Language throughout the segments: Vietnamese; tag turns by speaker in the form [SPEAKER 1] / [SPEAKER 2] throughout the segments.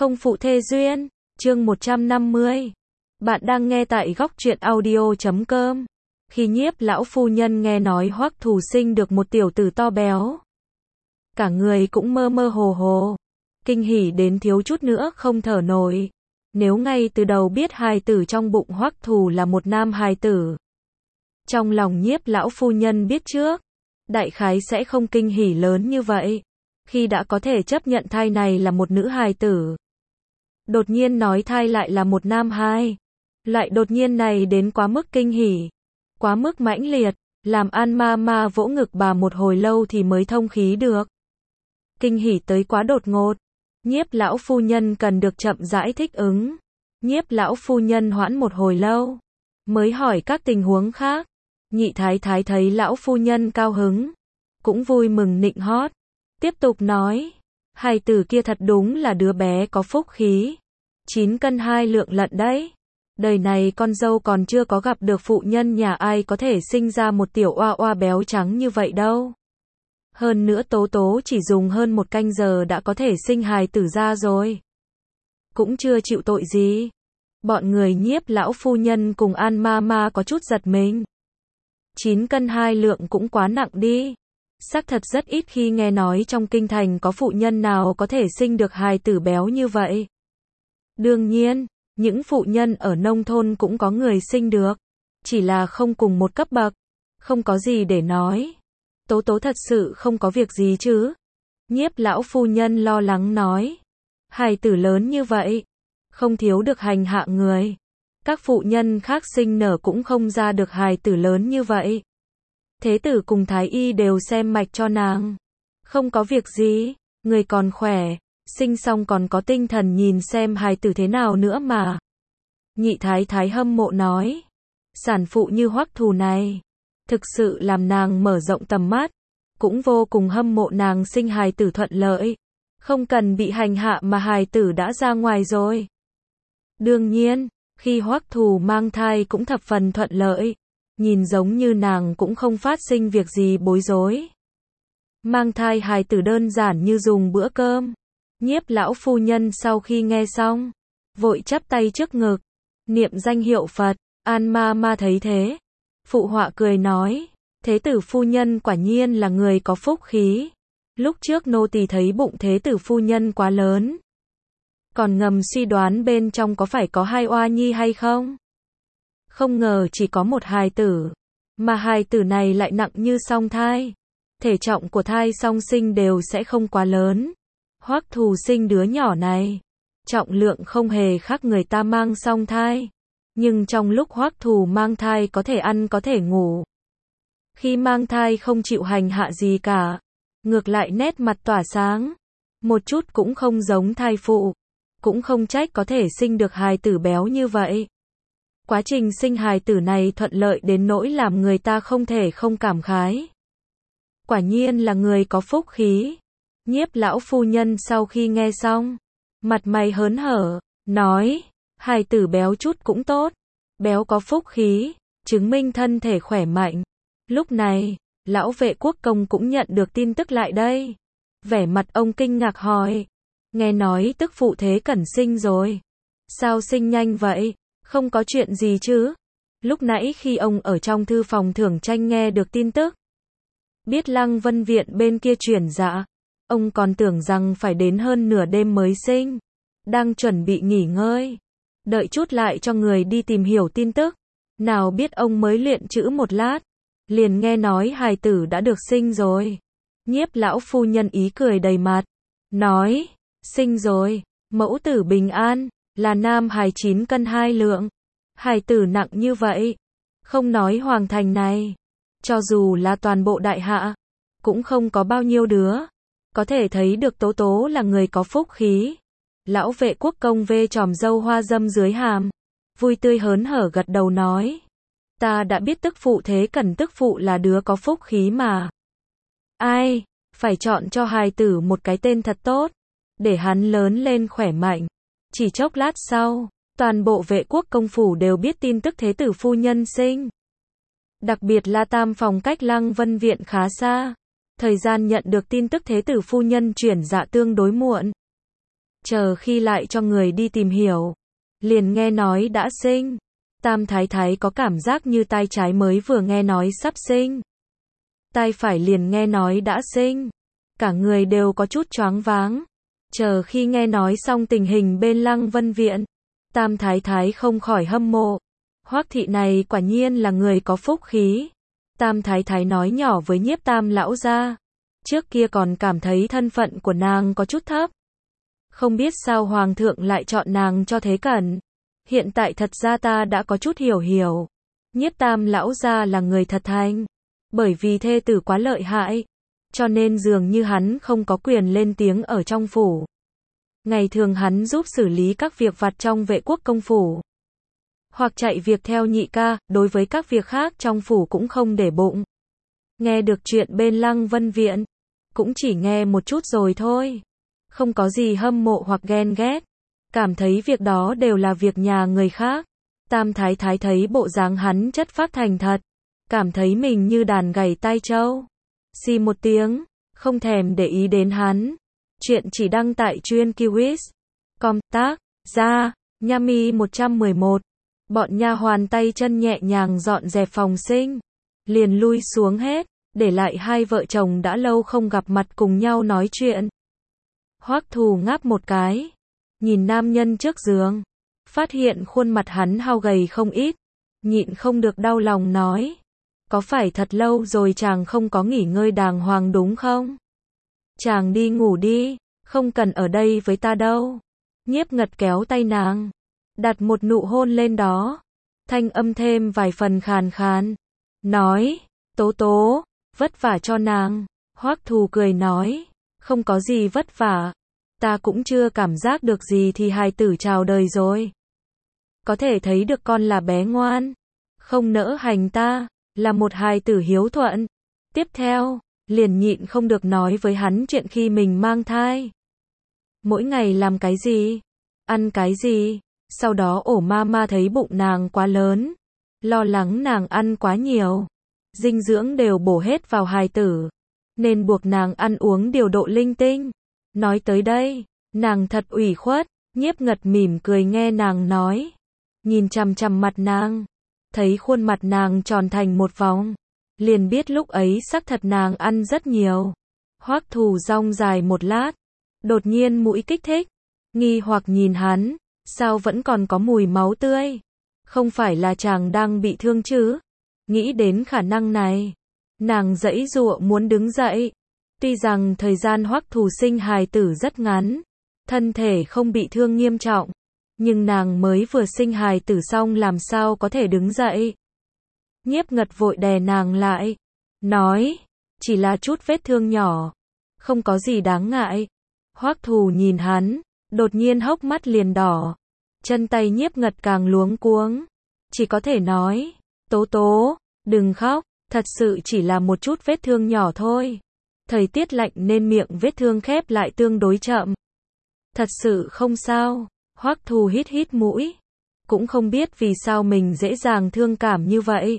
[SPEAKER 1] Không phụ thê duyên, chương 150. Bạn đang nghe tại góc truyện audio.com. Khi Nhiếp lão phu nhân nghe nói Hoắc Thù sinh được một tiểu tử to béo, cả người cũng mơ mơ hồ hồ, kinh hỉ đến thiếu chút nữa không thở nổi. Nếu ngay từ đầu biết hài tử trong bụng Hoắc Thù là một nam hài tử, trong lòng Nhiếp lão phu nhân biết trước, đại khái sẽ không kinh hỉ lớn như vậy. Khi đã có thể chấp nhận thai này là một nữ hài tử, đột nhiên nói thai lại là một nam hài, loại đột nhiên này đến quá mức kinh hỉ, quá mức mãnh liệt, làm An ma vỗ ngực bà một hồi lâu thì mới thông khí được. Kinh hỉ tới quá đột ngột, Nhiếp lão phu nhân cần được chậm rãi thích ứng. Nhiếp lão phu nhân hoãn một hồi lâu, mới hỏi các tình huống khác. Nhị thái thái thấy lão phu nhân cao hứng, cũng vui mừng nịnh hót, tiếp tục nói, hài tử kia thật đúng là đứa bé có phúc khí, 9 cân 2 lượng lận đấy. Đời này con dâu còn chưa có gặp được phụ nhân nhà ai có thể sinh ra một tiểu oa oa béo trắng như vậy đâu. Hơn nữa Tố Tố chỉ dùng hơn 1 canh giờ đã có thể sinh hài tử ra rồi, cũng chưa chịu tội gì. Bọn người Nhiếp lão phu nhân cùng An ma có chút giật mình. 9 cân 2 lượng cũng quá nặng đi. Xác thật rất ít khi nghe nói trong kinh thành có phụ nhân nào có thể sinh được hài tử béo như vậy. Đương nhiên, những phụ nhân ở nông thôn cũng có người sinh được, chỉ là không cùng một cấp bậc, không có gì để nói. Tố Tố thật sự không có việc gì chứ? Nhiếp lão phu nhân lo lắng nói. Hài tử lớn như vậy, không thiếu được hành hạ người. Các phụ nhân khác sinh nở cũng không ra được hài tử lớn như vậy. Thế tử cùng thái y đều xem mạch cho nàng. Không có việc gì, người còn khỏe, sinh xong còn có tinh thần nhìn xem hài tử thế nào nữa mà. Nhị thái thái hâm mộ nói. Sản phụ như Hoắc Thù này, thực sự làm nàng mở rộng tầm mắt, cũng vô cùng hâm mộ nàng sinh hài tử thuận lợi. Không cần bị hành hạ mà hài tử đã ra ngoài rồi. Đương nhiên, khi Hoắc Thù mang thai cũng thập phần thuận lợi. Nhìn giống như nàng cũng không phát sinh việc gì bối rối. Mang thai hài tử đơn giản như dùng bữa cơm. Nhiếp lão phu nhân sau khi nghe xong, vội chắp tay trước ngực, niệm danh hiệu Phật. An ma thấy thế, phụ họa cười nói, thế tử phu nhân quả nhiên là người có phúc khí. Lúc trước nô tỳ thấy bụng thế tử phu nhân quá lớn, còn ngầm suy đoán bên trong có phải có 2 oa nhi hay không. Không ngờ chỉ có một hài tử, mà hài tử này lại nặng như song thai. Thể trọng của thai song sinh đều sẽ không quá lớn. Hoắc Thù sinh đứa nhỏ này, trọng lượng không hề khác người ta mang song thai. Nhưng trong lúc Hoắc Thù mang thai có thể ăn có thể ngủ. Khi mang thai không chịu hành hạ gì cả, ngược lại nét mặt tỏa sáng, một chút cũng không giống thai phụ. Cũng không trách có thể sinh được hài tử béo như vậy. Quá trình sinh hài tử này thuận lợi đến nỗi làm người ta không thể không cảm khái. Quả nhiên là người có phúc khí. Nhiếp lão phu nhân sau khi nghe xong, mặt mày hớn hở, nói, hài tử béo chút cũng tốt, béo có phúc khí, chứng minh thân thể khỏe mạnh. Lúc này, lão vệ quốc công cũng nhận được tin tức lại đây. Vẻ mặt ông kinh ngạc hỏi, nghe nói tức phụ Thế Cẩn sinh rồi. Sao sinh nhanh vậy? Không có chuyện gì chứ? Lúc nãy khi ông ở trong thư phòng thưởng tranh nghe được tin tức, biết Lăng Vân Viện bên kia chuyển dạ, ông còn tưởng rằng phải đến hơn nửa đêm mới sinh. Đang chuẩn bị nghỉ ngơi, đợi chút lại cho người đi tìm hiểu tin tức. Nào biết ông mới luyện chữ một lát, liền nghe nói hài tử đã được sinh rồi. Nhiếp lão phu nhân ý cười đầy mặt, nói, sinh rồi, mẫu tử bình an, là nam hài 9 cân 2 lượng. Hài tử nặng như vậy, không nói hoàng thành này, cho dù là toàn bộ đại hạ, cũng không có bao nhiêu đứa. Có thể thấy được Tố Tố là người có phúc khí. Lão vệ quốc công vê chòm râu hoa dâm dưới hàm, vui tươi hớn hở gật đầu nói, ta đã biết tức phụ Thế Cẩn tức phụ là đứa có phúc khí mà. Ai, phải chọn cho hài tử một cái tên thật tốt, để hắn lớn lên khỏe mạnh. Chỉ chốc lát sau, toàn bộ vệ quốc công phủ đều biết tin tức thế tử phu nhân sinh. Đặc biệt là tam phòng cách Lăng Vân Viện khá xa. Thời gian nhận được tin tức thế tử phu nhân chuyển dạ tương đối muộn. chờ khi lại cho người đi tìm hiểu, liền nghe nói đã sinh. Tam Thái Thái có cảm giác như tai trái mới vừa nghe nói sắp sinh, tai phải liền nghe nói đã sinh, cả người đều có chút choáng váng. Chờ khi nghe nói xong tình hình bên Lăng Vân Viện, Tam Thái Thái không khỏi hâm mộ. Hoắc thị này quả nhiên là người có phúc khí. Tam Thái Thái nói nhỏ với Nhiếp Tam lão gia, trước kia còn cảm thấy thân phận của nàng có chút thấp, không biết sao Hoàng thượng lại chọn nàng cho thế cẩn. Hiện tại thật ra ta đã có chút hiểu. Nhiếp Tam lão gia là người thật thành, bởi vì thê tử quá lợi hại, cho nên dường như hắn không có quyền lên tiếng ở trong phủ. Ngày thường hắn giúp xử lý các việc vặt trong vệ quốc công phủ, hoặc chạy việc theo nhị ca, đối với các việc khác trong phủ cũng không để bụng. Nghe được chuyện bên Lăng Vân Viện, cũng chỉ nghe một chút rồi thôi, không có gì hâm mộ hoặc ghen ghét, cảm thấy việc đó đều là việc nhà người khác. Tam Thái Thái thấy bộ dáng hắn chất phác thành thật, cảm thấy mình như đàn gảy tai trâu. Xì một tiếng, không thèm để ý đến hắn. Chuyện chỉ đăng tại Truyện Kiwis.com. Tác giả Nhami 111. Bọn nha hoàn tay chân nhẹ nhàng dọn dẹp phòng sinh, liền lui xuống hết, để lại hai vợ chồng đã lâu không gặp mặt cùng nhau nói chuyện. Hoắc Thù ngáp một cái, nhìn nam nhân trước giường, phát hiện khuôn mặt hắn hao gầy không ít, nhịn không được đau lòng nói, có phải thật lâu rồi chàng không có nghỉ ngơi đàng hoàng đúng không? Chàng đi ngủ đi, không cần ở đây với ta đâu. Nhiếp Ngật kéo tay nàng, đặt một nụ hôn lên đó, thanh âm thêm vài phần khàn khàn, nói, Tố Tố, vất vả cho nàng. Hoắc Thù cười nói, không có gì vất vả, ta cũng chưa cảm giác được gì thì hài tử chào đời rồi. Có thể thấy được con là bé ngoan, không nỡ hành ta, là một hài tử hiếu thuận. Tiếp theo, liền nhịn không được nói với hắn chuyện khi mình mang thai. Mỗi ngày làm cái gì, ăn cái gì, sau đó ổ mama thấy bụng nàng quá lớn, lo lắng nàng ăn quá nhiều, dinh dưỡng đều bổ hết vào hài tử, nên buộc nàng ăn uống điều độ linh tinh. Nói tới đây, nàng thật ủy khuất. Nhiếp Ngật mỉm cười nghe nàng nói, nhìn chằm chằm mặt nàng, thấy khuôn mặt nàng tròn thành một vòng, liền biết lúc ấy xác thật nàng ăn rất nhiều. Hoắc Thù rong dài một lát, đột nhiên mũi kích thích, nghi hoặc nhìn hắn, sao vẫn còn có mùi máu tươi? Không phải là chàng đang bị thương chứ? Nghĩ đến khả năng này, nàng giãy giụa muốn đứng dậy. Tuy rằng thời gian Hoắc Thù sinh hài tử rất ngắn, thân thể không bị thương nghiêm trọng, nhưng nàng mới vừa sinh hài tử xong làm sao có thể đứng dậy. Nhiếp Ngật vội đè nàng lại, nói, chỉ là chút vết thương nhỏ, không có gì đáng ngại. Hoắc Thù nhìn hắn, đột nhiên hốc mắt liền đỏ, chân tay Nhiếp Ngật càng luống cuống, chỉ có thể nói, Tố Tố, đừng khóc, thật sự chỉ là một chút vết thương nhỏ thôi. Thời tiết lạnh nên miệng vết thương khép lại tương đối chậm. Thật sự không sao. Hoắc Thù hít hít mũi, cũng không biết vì sao mình dễ dàng thương cảm như vậy.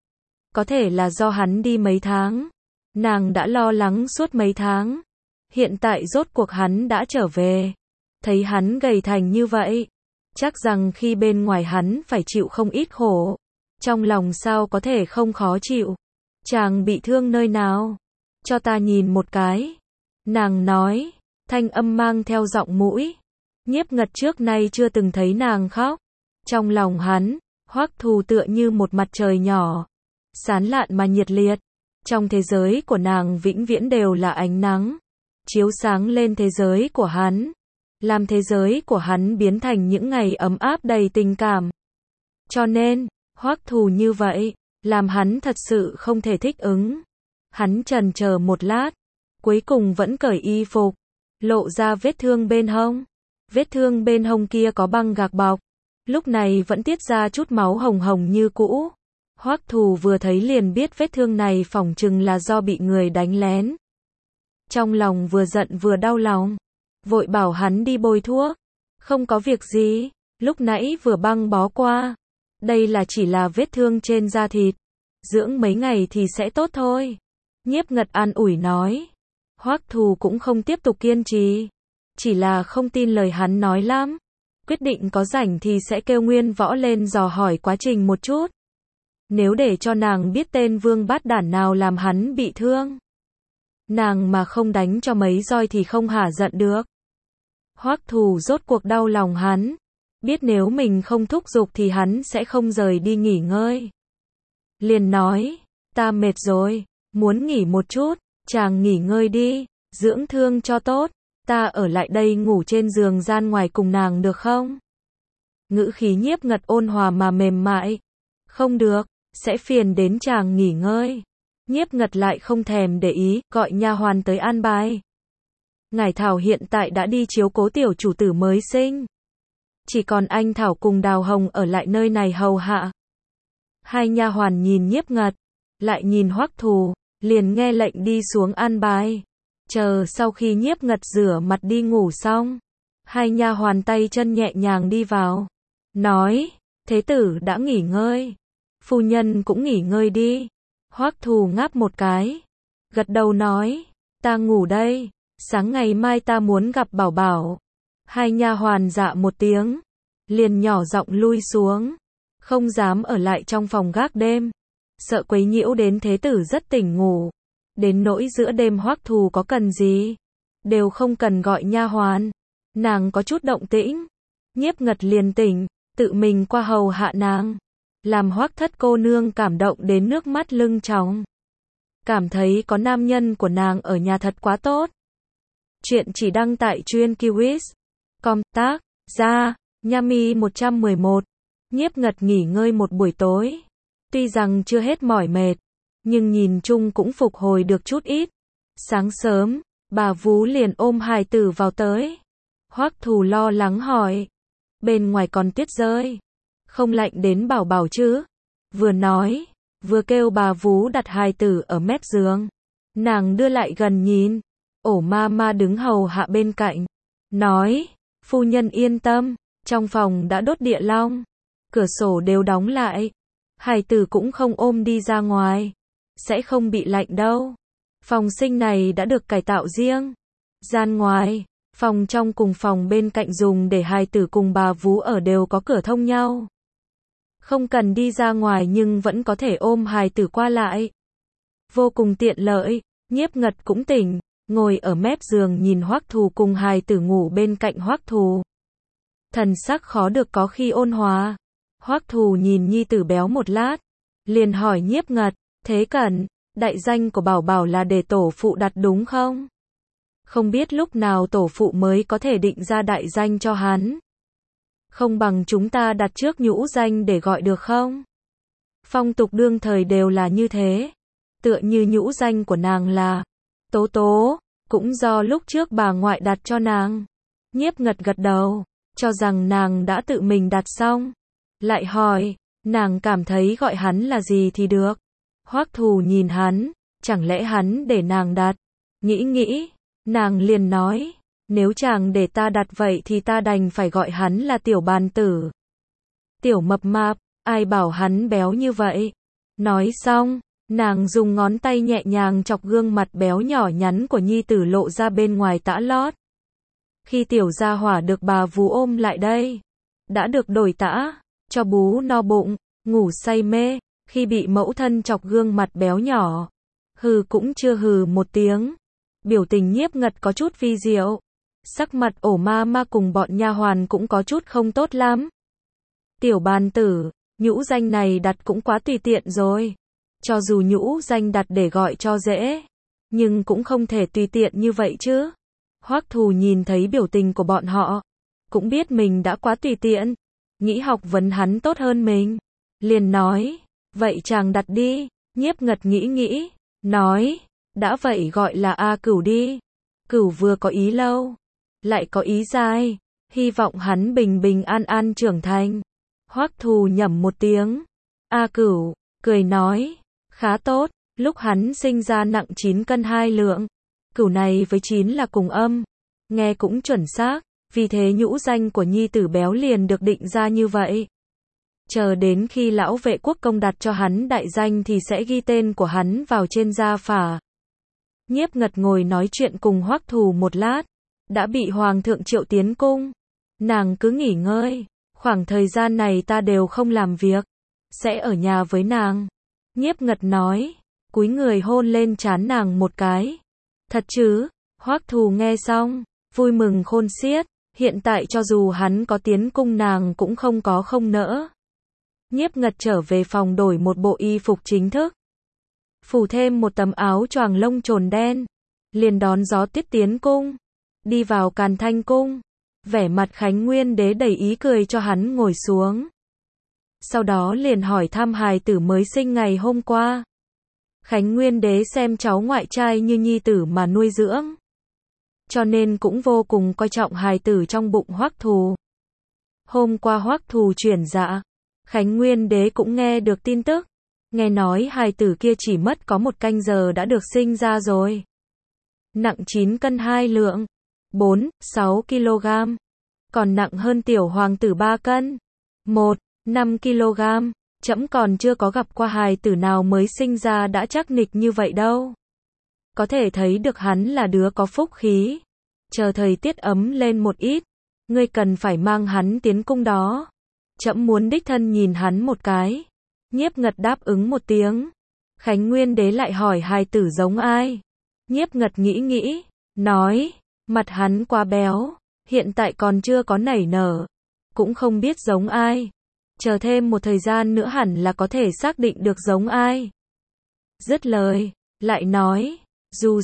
[SPEAKER 1] Có thể là do hắn đi mấy tháng, nàng đã lo lắng suốt mấy tháng. Hiện tại rốt cuộc hắn đã trở về, thấy hắn gầy thành như vậy, chắc rằng khi bên ngoài hắn phải chịu không ít khổ, trong lòng sao có thể không khó chịu. Chàng bị thương nơi nào? Cho ta nhìn một cái. Nàng nói, thanh âm mang theo giọng mũi. Nhiếp Ngật trước nay chưa từng thấy nàng khóc. Trong lòng hắn, Hoắc Thù tựa như một mặt trời nhỏ, sáng lạn mà nhiệt liệt. Trong thế giới của nàng vĩnh viễn đều là ánh nắng, chiếu sáng lên thế giới của hắn, làm thế giới của hắn biến thành những ngày ấm áp đầy tình cảm. Cho nên, Hoắc Thù như vậy, làm hắn thật sự không thể thích ứng. Hắn chần chờ một lát, cuối cùng vẫn cởi y phục, lộ ra vết thương bên hông. Vết thương bên hông kia có băng gạc bọc, lúc này vẫn tiết ra chút máu hồng hồng như cũ. Hoắc Thù vừa thấy liền biết vết thương này phỏng chừng là do bị người đánh lén. Trong lòng vừa giận vừa đau lòng, vội bảo hắn đi bôi thuốc. Không có việc gì, lúc nãy vừa băng bó qua. Đây là chỉ là vết thương trên da thịt, dưỡng mấy ngày thì sẽ tốt thôi. Nhiếp Ngật an ủi nói. Hoắc Thù cũng không tiếp tục kiên trì, chỉ là không tin lời hắn nói lắm. Quyết định có rảnh thì sẽ kêu Nguyên Võ lên dò hỏi quá trình một chút. Nếu để cho nàng biết tên vương bát đản nào làm hắn bị thương, nàng mà không đánh cho mấy roi thì không hả giận được. Hoắc Thù rốt cuộc đau lòng hắn, biết nếu mình không thúc giục thì hắn sẽ không rời đi nghỉ ngơi. Liền nói, ta mệt rồi, muốn nghỉ một chút, chàng nghỉ ngơi đi, dưỡng thương cho tốt, ta ở lại đây ngủ trên giường gian ngoài cùng nàng được không? Ngữ khí Nhiếp Ngật ôn hòa mà mềm mại. Không được, sẽ phiền đến chàng nghỉ ngơi. Nhiếp Ngật lại không thèm để ý, gọi nha hoàn tới an bài. Ngải Thảo hiện tại đã đi chiếu cố tiểu chủ tử mới sinh. Chỉ còn anh Thảo cùng Đào Hồng ở lại nơi này hầu hạ. Hai nha hoàn nhìn Nhiếp Ngật, lại nhìn Hoắc Thù, liền nghe lệnh đi xuống an bài. Chờ sau khi Nhiếp Ngật rửa mặt đi ngủ xong, hai nha hoàn tay chân nhẹ nhàng đi vào, nói, thế tử đã nghỉ ngơi, phu nhân cũng nghỉ ngơi đi. Hoắc Thù ngáp một cái, gật đầu nói, ta ngủ đây, sáng ngày mai ta muốn gặp Bảo Bảo. Hai nha hoàn dạ một tiếng, liền nhỏ giọng lui xuống, không dám ở lại trong phòng gác đêm, sợ quấy nhiễu đến thế tử rất tỉnh ngủ. Đến nỗi giữa đêm Hoắc Thù có cần gì, đều không cần gọi nha hoàn. Nàng có chút động tĩnh, Nhiếp Ngật liền tỉnh, tự mình qua hầu hạ nàng, làm Hoắc thất cô nương cảm động đến nước mắt lưng tròng. Cảm thấy có nam nhân của nàng ở nhà thật quá tốt. Chuyện chỉ đăng tại truyện.kiwis.com, tác giả Nhami 111. Nhiếp Ngật nghỉ ngơi một buổi tối, tuy rằng chưa hết mỏi mệt, nhưng nhìn chung cũng phục hồi được chút ít. Sáng sớm, bà vú liền ôm hài tử vào tới. Hoắc Thù lo lắng hỏi, bên ngoài còn tuyết rơi, không lạnh đến Bảo Bảo chứ? Vừa nói, vừa kêu bà vú đặt hài tử ở mép giường. Nàng đưa lại gần nhìn, ổ ma ma đứng hầu hạ bên cạnh, nói, phu nhân yên tâm, trong phòng đã đốt địa long, cửa sổ đều đóng lại, hài tử cũng không ôm đi ra ngoài, sẽ không bị lạnh đâu. Phòng sinh này đã được cải tạo riêng, gian ngoài, phòng trong cùng phòng bên cạnh dùng để hài tử cùng bà vú ở đều có cửa thông nhau. Không cần đi ra ngoài nhưng vẫn có thể ôm hài tử qua lại. Vô cùng tiện lợi. Nhiếp Ngật cũng tỉnh, ngồi ở mép giường nhìn Hoắc Thù cùng hài tử ngủ bên cạnh Hoắc Thù. Thần sắc khó được có khi ôn hòa. Hoắc Thù nhìn nhi tử béo một lát, liền hỏi Nhiếp Ngật, thế Cẩn, đại danh của Bảo Bảo là để tổ phụ đặt đúng không? Không biết lúc nào tổ phụ mới có thể định ra đại danh cho hắn. Không bằng chúng ta đặt trước nhũ danh để gọi được không? Phong tục đương thời đều là như thế. Tựa như nhũ danh của nàng là Tố Tố, cũng do lúc trước bà ngoại đặt cho nàng. Nhiếp Ngật gật đầu, cho rằng nàng đã tự mình đặt xong. Lại hỏi, nàng cảm thấy gọi hắn là gì thì được. Hoắc Thù nhìn hắn, chẳng lẽ hắn để nàng đặt? Nghĩ, nàng liền nói, nếu chàng để ta đặt vậy thì ta đành phải gọi hắn là Tiểu Bàn Tử. Tiểu mập mạp, ai bảo hắn béo như vậy? Nói xong, nàng dùng ngón tay nhẹ nhàng chọc gương mặt béo nhỏ nhắn của nhi tử lộ ra bên ngoài tã lót. Khi tiểu gia hỏa được bà vú ôm lại đây, đã được đổi tã, cho bú no bụng, ngủ say mê, khi bị mẫu thân chọc gương mặt béo nhỏ, hừ cũng chưa hừ một tiếng. Biểu tình Nhiếp Ngật có chút vi diệu, sắc mặt ổ ma ma cùng bọn nha hoàn cũng có chút không tốt lắm. Tiểu Bàn Tử, nhũ danh này đặt cũng quá tùy tiện rồi. Cho dù nhũ danh đặt để gọi cho dễ, nhưng cũng không thể tùy tiện như vậy chứ. Hoắc Thù nhìn thấy biểu tình của bọn họ, cũng biết mình đã quá tùy tiện, nghĩ học vấn hắn tốt hơn mình, liền nói, vậy chàng đặt đi. Nhiếp Ngật nghĩ, nói, đã vậy gọi là A Cửu đi. Cửu vừa có ý lâu, lại có ý dài, hy vọng hắn bình bình an an trưởng thành. Hoắc Thù nhẩm một tiếng, A Cửu, cười nói, khá tốt, lúc hắn sinh ra nặng 9 cân 2 lượng. Cửu này với 9 là cùng âm, nghe cũng chuẩn xác, vì thế nhũ danh của nhi tử béo liền được định ra như vậy. Chờ đến khi lão vệ quốc công đặt cho hắn đại danh thì sẽ ghi tên của hắn vào trên gia phả. Nhiếp Ngật ngồi nói chuyện cùng Hoắc Thù một lát, đã bị hoàng thượng triệu tiến cung. Nàng cứ nghỉ ngơi, khoảng thời gian này ta đều không làm việc, sẽ ở nhà với nàng. Nhiếp Ngật nói, cúi người hôn lên trán nàng một cái. Thật chứ? Hoắc Thù nghe xong, vui mừng khôn xiết, hiện tại cho dù hắn có tiến cung nàng cũng không có không nỡ. Nhiếp Ngật trở về phòng đổi một bộ y phục chính thức, phủ thêm một tấm áo choàng lông trồn đen, liền đón gió tiếp tiến cung, đi vào Càn Thanh cung, vẻ mặt Khánh Nguyên Đế đầy ý cười cho hắn ngồi xuống. Sau đó liền hỏi thăm hài tử mới sinh ngày hôm qua. Khánh Nguyên Đế xem cháu ngoại trai như nhi tử mà nuôi dưỡng, cho nên cũng vô cùng coi trọng hài tử trong bụng Hoắc Thù. Hôm qua Hoắc Thù chuyển dạ, Khánh Nguyên Đế cũng nghe được tin tức, nghe nói hài tử kia chỉ mất có 1 canh giờ đã được sinh ra rồi. Nặng 9 cân 2 lượng, 4-6 kg, còn nặng hơn tiểu hoàng tử 3 cân, 1-5 kg. Trẫm còn chưa có gặp qua hài tử nào mới sinh ra đã chắc nịch như vậy đâu. Có thể thấy được hắn là đứa có phúc khí. Chờ thời tiết ấm lên một ít, ngươi cần phải mang hắn tiến cung đó. Trẫm muốn đích thân nhìn hắn một cái. Nhiếp Ngật đáp ứng một tiếng. Khánh Nguyên Đế lại hỏi hài tử giống ai. Nhiếp Ngật nghĩ nghĩ, nói, mặt hắn quá béo, hiện tại còn chưa có nảy nở, cũng không biết giống ai. Chờ thêm một thời gian nữa hẳn là có thể xác định được giống ai. Dứt lời, lại nói, dù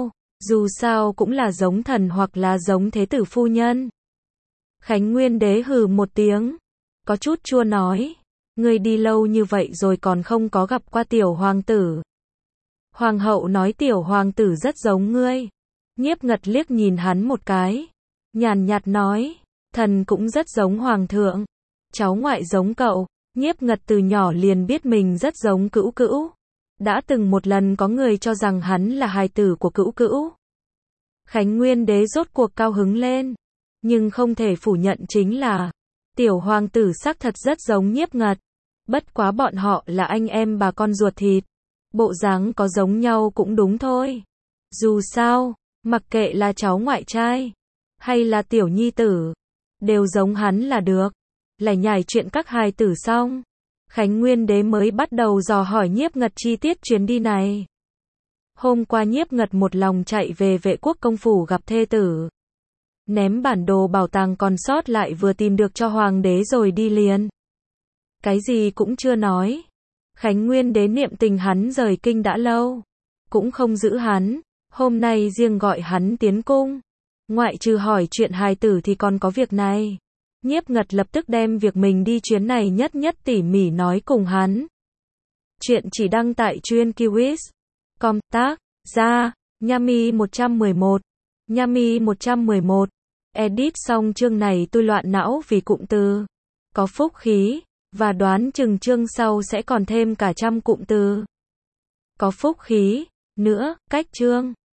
[SPEAKER 1] sao cũng là giống thần hoặc là giống thế tử phu nhân. Khánh Nguyên Đế hừ một tiếng, có chút chua nói, ngươi đi lâu như vậy rồi còn không có gặp qua tiểu hoàng tử. Hoàng hậu nói tiểu hoàng tử rất giống ngươi. Nhiếp Ngật liếc nhìn hắn một cái, nhàn nhạt nói, thần cũng rất giống hoàng thượng. Cháu ngoại giống cậu. Nhiếp Ngật từ nhỏ liền biết mình rất giống Cữu Cữu. Đã từng một lần có người cho rằng hắn là hài tử của Cữu Cữu. Khánh Nguyên Đế rốt cuộc cao hứng lên, nhưng không thể phủ nhận chính là tiểu hoàng tử xác thật rất giống Nhiếp Ngật. Bất quá bọn họ là anh em bà con ruột thịt, bộ dáng có giống nhau cũng đúng thôi. Dù sao, mặc kệ là cháu ngoại trai hay là tiểu nhi tử, đều giống hắn là được. Lải nhải chuyện các hài tử xong, Khánh Nguyên Đế mới bắt đầu dò hỏi Nhiếp Ngật chi tiết chuyến đi này. Hôm qua Nhiếp Ngật một lòng chạy về Vệ Quốc công phủ gặp thê tử, ném bản đồ bảo tàng còn sót lại vừa tìm được cho hoàng đế rồi đi liền. Cái gì cũng chưa nói. Khánh Nguyên Đế niệm tình hắn rời kinh đã lâu, cũng không giữ hắn, hôm nay riêng gọi hắn tiến cung. Ngoại trừ hỏi chuyện hài tử thì còn có việc này. Nhiếp Ngật lập tức đem việc mình đi chuyến này nhất nhất tỉ mỉ nói cùng hắn. Chuyện chỉ đăng tại Truyện Kiwis.com, tác giả Nhami 111. Nhami 111. Edit xong chương này tôi loạn não vì cụm từ có phúc khí, và đoán chừng chương sau sẽ còn thêm cả trăm cụm từ có phúc khí nữa, cách chương.